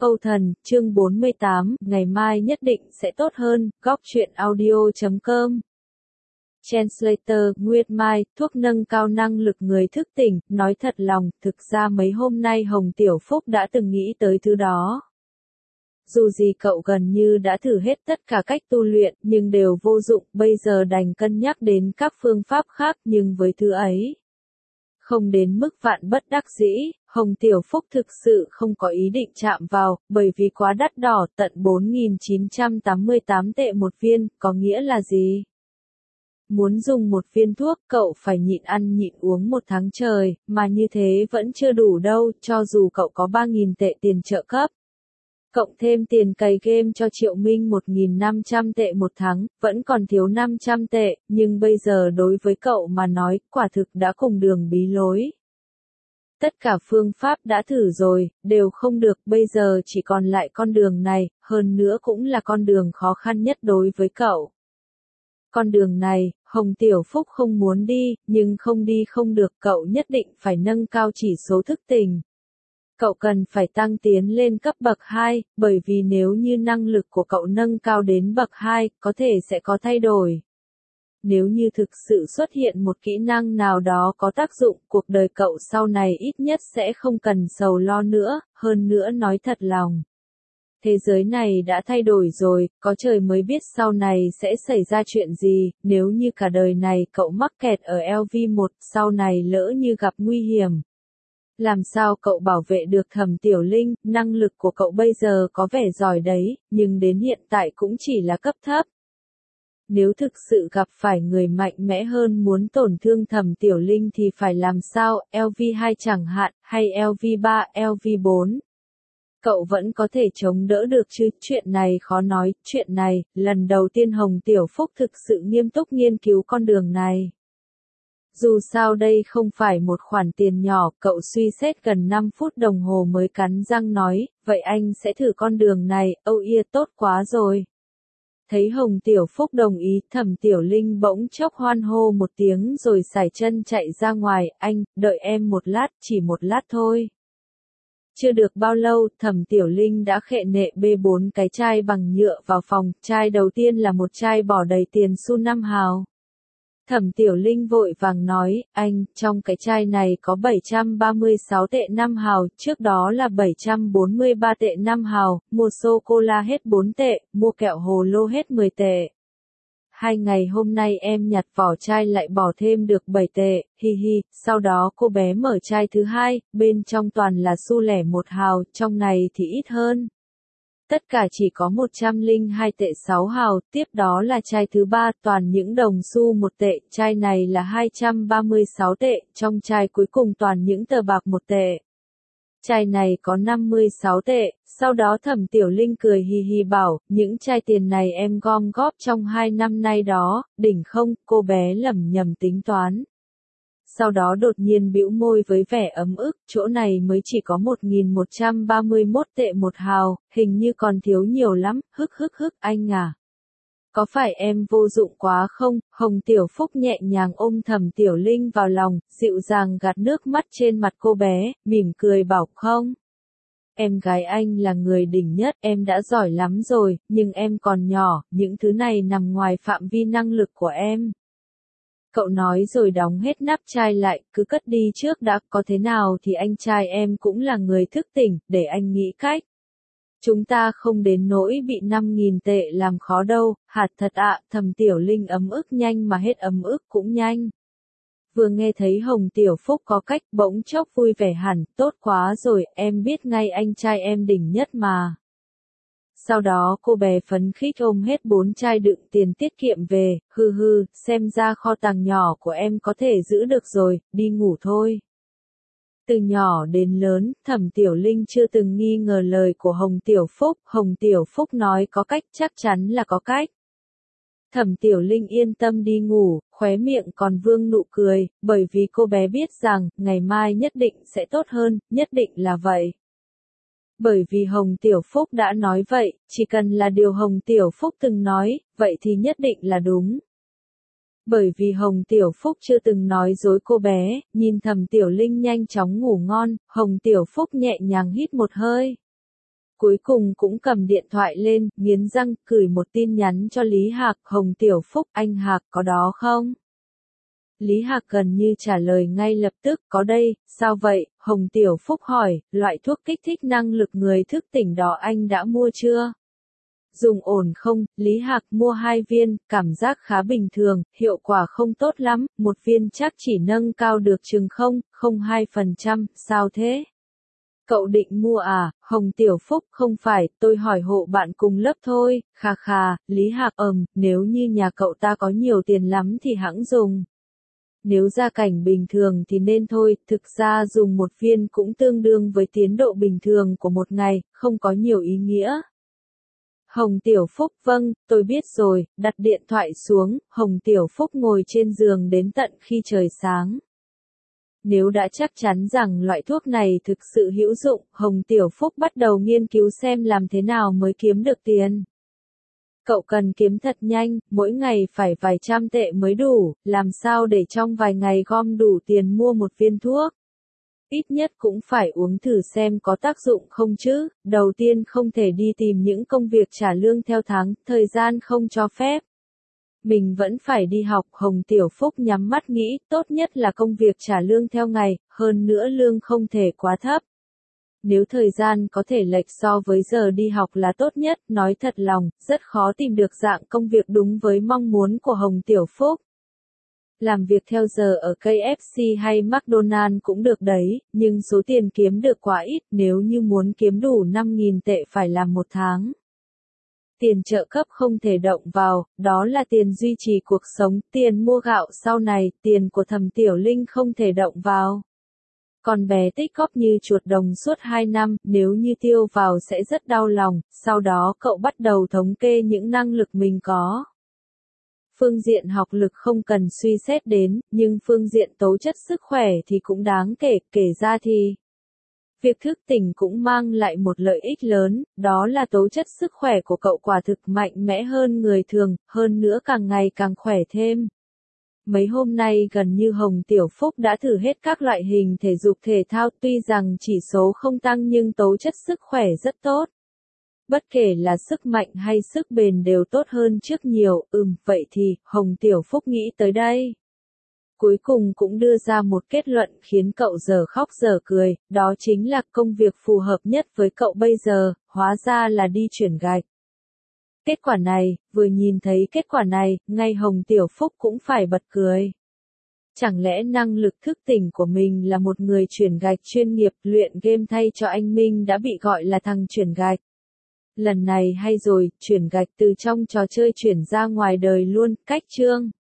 Âu Thần, chương 48, ngày mai nhất định sẽ tốt hơn, góc truyện audio.com. Translator, Nguyệt Mai, thuốc nâng cao năng lực người thức tỉnh, nói thật lòng, thực ra mấy hôm nay Hồng Tiểu Phúc đã từng nghĩ tới thứ đó. Dù gì cậu gần như đã thử hết tất cả cách tu luyện, nhưng đều vô dụng, bây giờ đành cân nhắc đến các phương pháp khác, nhưng với thứ ấy. Không đến mức vạn bất đắc dĩ, Hồng Tiểu Phúc thực sự không có ý định chạm vào, bởi vì quá đắt đỏ, tận 4.988 tệ một viên, có nghĩa là gì? Muốn dùng một viên thuốc, cậu phải nhịn ăn nhịn uống một tháng trời, mà như thế vẫn chưa đủ đâu, cho dù cậu có 3.000 tệ tiền trợ cấp. Cộng thêm tiền cày game cho Triệu Minh 1.500 tệ một tháng, vẫn còn thiếu 500 tệ, nhưng bây giờ đối với cậu mà nói, quả thực đã cùng đường bí lối. Tất cả phương pháp đã thử rồi, đều không được, bây giờ chỉ còn lại con đường này, hơn nữa cũng là con đường khó khăn nhất đối với cậu. Con đường này, Hồng Tiểu Phúc không muốn đi, nhưng không đi không được, cậu nhất định phải nâng cao chỉ số thức tỉnh. Cậu cần phải tăng tiến lên cấp bậc 2, bởi vì nếu như năng lực của cậu nâng cao đến bậc 2, có thể sẽ có thay đổi. Nếu như thực sự xuất hiện một kỹ năng nào đó có tác dụng, cuộc đời cậu sau này ít nhất sẽ không cần sầu lo nữa, hơn nữa nói thật lòng. Thế giới này đã thay đổi rồi, có trời mới biết sau này sẽ xảy ra chuyện gì, nếu như cả đời này cậu mắc kẹt ở LV1, sau này lỡ như gặp nguy hiểm. Làm sao cậu bảo vệ được Thẩm Tiểu Linh, năng lực của cậu bây giờ có vẻ giỏi đấy, nhưng đến hiện tại cũng chỉ là cấp thấp. Nếu thực sự gặp phải người mạnh mẽ hơn muốn tổn thương Thẩm Tiểu Linh thì phải làm sao, LV2 chẳng hạn, hay LV3, LV4. Cậu vẫn có thể chống đỡ được chứ, chuyện này khó nói, chuyện này, lần đầu tiên Hồng Tiểu Phúc thực sự nghiêm túc nghiên cứu con đường này. Dù sao đây không phải một khoản tiền nhỏ, cậu suy xét gần 5 phút đồng hồ mới cắn răng nói, vậy anh sẽ thử con đường này, tốt quá rồi. Thấy Hồng Tiểu Phúc đồng ý, Thẩm Tiểu Linh bỗng chốc hoan hô một tiếng rồi sải chân chạy ra ngoài, anh, đợi em một lát, chỉ một lát thôi. Chưa được bao lâu, Thẩm Tiểu Linh đã khệ nệ bê 4 cái chai bằng nhựa vào phòng, chai đầu tiên là một chai bỏ đầy tiền xu 5 hào. Thẩm Tiểu Linh vội vàng nói, anh, trong cái chai này có 736 tệ 5 hào, trước đó là 743 tệ 5 hào, mua sô-cô-la hết 4 tệ, mua kẹo hồ lô hết 10 tệ. 2 ngày hôm nay em nhặt vỏ chai lại bỏ thêm được 7 tệ, hi hi, sau đó cô bé mở chai thứ hai, bên trong toàn là xu lẻ 1 hào, trong này thì ít hơn. Tất cả chỉ có 102 tệ 6 hào, tiếp đó là chai thứ ba, toàn những đồng xu 1 tệ, chai này là 236 tệ, trong chai cuối cùng toàn những tờ bạc 1 tệ. Chai này có 56 tệ, sau đó Thẩm Tiểu Linh cười hì hì bảo, những chai tiền này em gom góp trong 2 năm nay đó, đỉnh không, cô bé lẩm nhẩm tính toán. Sau đó đột nhiên bĩu môi với vẻ ấm ức, chỗ này mới chỉ có 1.131 tệ 1 hào, hình như còn thiếu nhiều lắm, hức anh à. Có phải em vô dụng quá không? Hồng Tiểu Phúc nhẹ nhàng ôm Thẩm Tiểu Linh vào lòng, dịu dàng gạt nước mắt trên mặt cô bé, mỉm cười bảo không. Em gái anh là người đỉnh nhất, em đã giỏi lắm rồi, nhưng em còn nhỏ, những thứ này nằm ngoài phạm vi năng lực của em. Cậu nói rồi đóng hết nắp chai lại, cứ cất đi trước đã, có thế nào thì anh trai em cũng là người thức tỉnh, để anh nghĩ cách. Chúng ta không đến nỗi bị 5.000 tệ làm khó đâu, hạt thật ạ, Thẩm Tiểu Linh ấm ức nhanh mà hết ấm ức cũng nhanh. Vừa nghe thấy Hồng Tiểu Phúc có cách, bỗng chốc vui vẻ hẳn, tốt quá rồi, em biết ngay anh trai em đỉnh nhất mà. Sau đó cô bé phấn khích ôm hết 4 chai đựng tiền tiết kiệm về, xem ra kho tàng nhỏ của em có thể giữ được rồi, đi ngủ thôi. Từ nhỏ đến lớn, Thẩm Tiểu Linh chưa từng nghi ngờ lời của Hồng Tiểu Phúc nói có cách chắc chắn là có cách. Thẩm Tiểu Linh yên tâm đi ngủ, khóe miệng còn vương nụ cười, bởi vì cô bé biết rằng, ngày mai nhất định sẽ tốt hơn, nhất định là vậy. Bởi vì Hồng Tiểu Phúc đã nói vậy, chỉ cần là điều Hồng Tiểu Phúc từng nói, vậy thì nhất định là đúng. Bởi vì Hồng Tiểu Phúc chưa từng nói dối cô bé, nhìn Thẩm Tiểu Linh nhanh chóng ngủ ngon, Hồng Tiểu Phúc nhẹ nhàng hít một hơi. Cuối cùng cũng cầm điện thoại lên, nghiến răng, gửi một tin nhắn cho Lý Hạc, Hồng Tiểu Phúc, anh Hạc có đó không? Lý Hạc gần như trả lời ngay lập tức, có đây, sao vậy? Hồng Tiểu Phúc hỏi, loại thuốc kích thích năng lực người thức tỉnh đó anh đã mua chưa? Dùng ổn không? Lý Hạc mua 2 viên, cảm giác khá bình thường, hiệu quả không tốt lắm, một viên chắc chỉ nâng cao được chừng 0,02%, sao thế? Cậu định mua à? Hồng Tiểu Phúc, không phải, tôi hỏi hộ bạn cùng lớp thôi, khà khà, Lý Hạc nếu như nhà cậu ta có nhiều tiền lắm thì hẵng dùng. Nếu gia cảnh bình thường thì nên thôi, thực ra dùng một viên cũng tương đương với tiến độ bình thường của một ngày, không có nhiều ý nghĩa. Hồng Tiểu Phúc, vâng, tôi biết rồi, đặt điện thoại xuống, Hồng Tiểu Phúc ngồi trên giường đến tận khi trời sáng. Nếu đã chắc chắn rằng loại thuốc này thực sự hữu dụng, Hồng Tiểu Phúc bắt đầu nghiên cứu xem làm thế nào mới kiếm được tiền. Cậu cần kiếm thật nhanh, mỗi ngày phải vài trăm tệ mới đủ, làm sao để trong vài ngày gom đủ tiền mua một viên thuốc. Ít nhất cũng phải uống thử xem có tác dụng không chứ, đầu tiên không thể đi tìm những công việc trả lương theo tháng, thời gian không cho phép. Mình vẫn phải đi học, Hồng Tiểu Phúc nhắm mắt nghĩ, tốt nhất là công việc trả lương theo ngày, hơn nữa lương không thể quá thấp. Nếu thời gian có thể lệch so với giờ đi học là tốt nhất, nói thật lòng, rất khó tìm được dạng công việc đúng với mong muốn của Hồng Tiểu Phúc. Làm việc theo giờ ở KFC hay McDonald's cũng được đấy, nhưng số tiền kiếm được quá ít, nếu như muốn kiếm đủ 5.000 tệ phải làm một tháng. Tiền trợ cấp không thể động vào, đó là tiền duy trì cuộc sống, tiền mua gạo sau này, tiền của Thẩm Tiểu Linh không thể động vào. Còn bé tích góp như chuột đồng suốt 2 năm, nếu như tiêu vào sẽ rất đau lòng, sau đó cậu bắt đầu thống kê những năng lực mình có. Phương diện học lực không cần suy xét đến, nhưng phương diện tố chất sức khỏe thì cũng đáng kể ra thì. Việc thức tỉnh cũng mang lại một lợi ích lớn, đó là tố chất sức khỏe của cậu quả thực mạnh mẽ hơn người thường, hơn nữa càng ngày càng khỏe thêm. Mấy hôm nay gần như Hồng Tiểu Phúc đã thử hết các loại hình thể dục thể thao, tuy rằng chỉ số không tăng nhưng tố chất sức khỏe rất tốt. Bất kể là sức mạnh hay sức bền đều tốt hơn trước nhiều, vậy thì, Hồng Tiểu Phúc nghĩ tới đây. Cuối cùng cũng đưa ra một kết luận khiến cậu giờ khóc giờ cười, đó chính là công việc phù hợp nhất với cậu bây giờ, hóa ra là đi chuyển gạch. Kết quả này, vừa nhìn thấy kết quả này, ngay Hồng Tiểu Phúc cũng phải bật cười. Chẳng lẽ năng lực thức tỉnh của mình là một người chuyển gạch chuyên nghiệp luyện game thay cho anh Minh đã bị gọi là thằng chuyển gạch. Lần này hay rồi, chuyển gạch từ trong trò chơi chuyển ra ngoài đời luôn, cách chương.